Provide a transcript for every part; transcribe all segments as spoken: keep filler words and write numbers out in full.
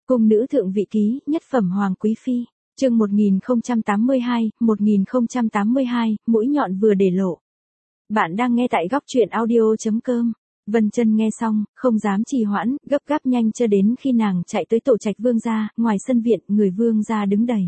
Cung nữ thượng vị ký, nhất phẩm hoàng quý phi, chương một nghìn không trăm tám mươi hai, một nghìn không trăm tám mươi hai, mũi nhọn vừa để lộ. Bạn đang nghe tại góc truyện audio chấm com. Vân Chân nghe xong, không dám trì hoãn, gấp gáp nhanh cho đến khi nàng chạy tới tổ trạch vương gia, ngoài sân viện, người vương gia đứng đầy.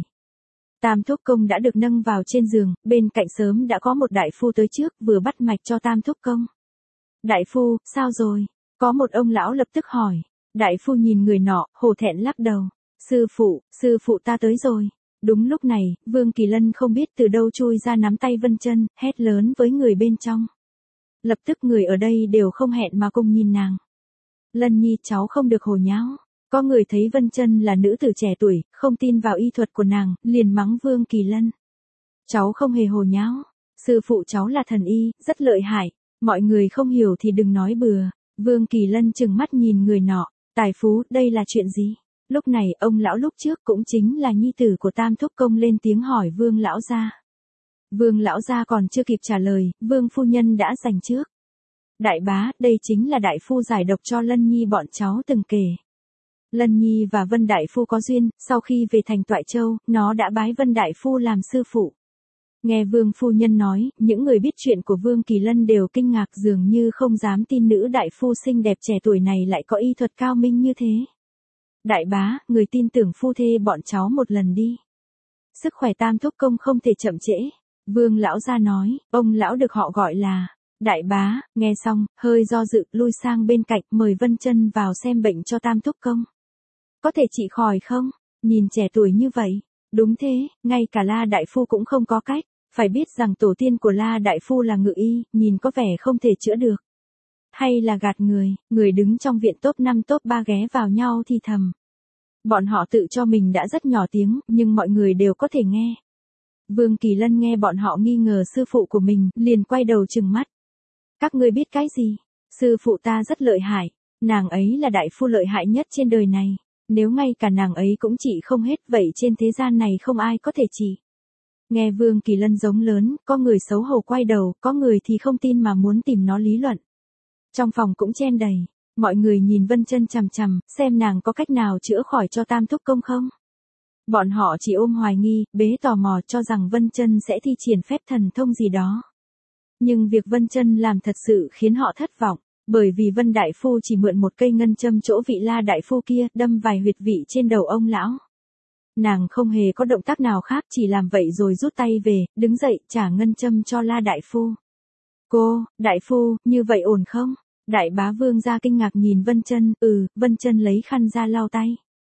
Tam thúc công đã được nâng vào trên giường, bên cạnh sớm đã có một đại phu tới trước, vừa bắt mạch cho tam thúc công. Đại phu, sao rồi? Có một ông lão lập tức hỏi. Đại phu nhìn người nọ, hổ thẹn lắc đầu. Sư phụ, sư phụ ta tới rồi. Đúng lúc này, Vương Kỳ Lân không biết từ đâu chui ra nắm tay Vân Chân, hét lớn với người bên trong. Lập tức người ở đây đều không hẹn mà cùng nhìn nàng. Lân nhi, cháu không được hồ nháo. Có người thấy Vân Chân là nữ tử trẻ tuổi, không tin vào y thuật của nàng, liền mắng Vương Kỳ Lân. Cháu không hề hồ nháo. Sư phụ cháu là thần y, rất lợi hại. Mọi người không hiểu thì đừng nói bừa. Vương Kỳ Lân trừng mắt nhìn người nọ. Tài phú, đây là chuyện gì? Lúc này, ông lão lúc trước cũng chính là nhi tử của Tam thúc công lên tiếng hỏi Vương lão gia. Vương lão gia còn chưa kịp trả lời, Vương phu nhân đã giành trước. Đại bá, đây chính là đại phu giải độc cho Lân nhi bọn cháu từng kể. Lân nhi và Vân đại phu có duyên, sau khi về thành Toại Châu, nó đã bái Vân đại phu làm sư phụ. Nghe Vương phu nhân nói, những người biết chuyện của Vương Kỳ Lân đều kinh ngạc, dường như không dám tin nữ đại phu xinh đẹp trẻ tuổi này lại có y thuật cao minh như thế. Đại bá, người tin tưởng phu thê bọn cháu một lần đi. Sức khỏe Tam thúc công không thể chậm trễ. Vương lão gia nói, ông lão được họ gọi là Đại bá. Nghe xong, hơi do dự, lui sang bên cạnh, mời Vân Chân vào xem bệnh cho Tam thúc công. Có thể trị khỏi không? Nhìn trẻ tuổi như vậy. Đúng thế, ngay cả La đại phu cũng không có cách. Phải biết rằng tổ tiên của La đại phu là ngự y, nhìn có vẻ không thể chữa được. Hay là gạt người, người đứng trong viện top năm top ba ghé vào nhau thì thầm. Bọn họ tự cho mình đã rất nhỏ tiếng, nhưng mọi người đều có thể nghe. Vương Kỳ Lân nghe bọn họ nghi ngờ sư phụ của mình, liền quay đầu trừng mắt. Các ngươi biết cái gì? Sư phụ ta rất lợi hại, nàng ấy là đại phu lợi hại nhất trên đời này. Nếu ngay cả nàng ấy cũng trị không hết, vậy trên thế gian này không ai có thể trị. Nghe Vương Kỳ Lân giống lớn, có người xấu hổ quay đầu, có người thì không tin mà muốn tìm nó lý luận. Trong phòng cũng chen đầy, mọi người nhìn Vân Chân chằm chằm, xem nàng có cách nào chữa khỏi cho Tam thúc công không. Bọn họ chỉ ôm hoài nghi, bế tò mò cho rằng Vân Chân sẽ thi triển phép thần thông gì đó. Nhưng việc Vân Chân làm thật sự khiến họ thất vọng, bởi vì Vân đại phu chỉ mượn một cây ngân châm chỗ vị La đại phu kia, đâm vài huyệt vị trên đầu ông lão. Nàng không hề có động tác nào khác, chỉ làm vậy rồi rút tay về, đứng dậy, trả ngân châm cho La đại phu. Cô, đại phu, như vậy ổn không? Đại bá Vương gia kinh ngạc nhìn Vân Chân, ừ, Vân Chân lấy khăn ra lau tay.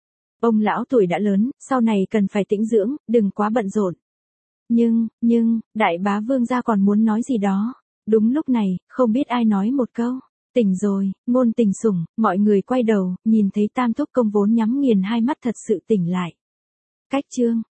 Ông lão tuổi đã lớn, sau này cần phải tĩnh dưỡng, đừng quá bận rộn. Nhưng, nhưng, đại bá Vương gia còn muốn nói gì đó. Đúng lúc này, không biết ai nói một câu. Tỉnh rồi, ngôn tình sủng, mọi người quay đầu, nhìn thấy Tam thúc công vốn nhắm nghiền hai mắt thật sự tỉnh lại. Cách chương.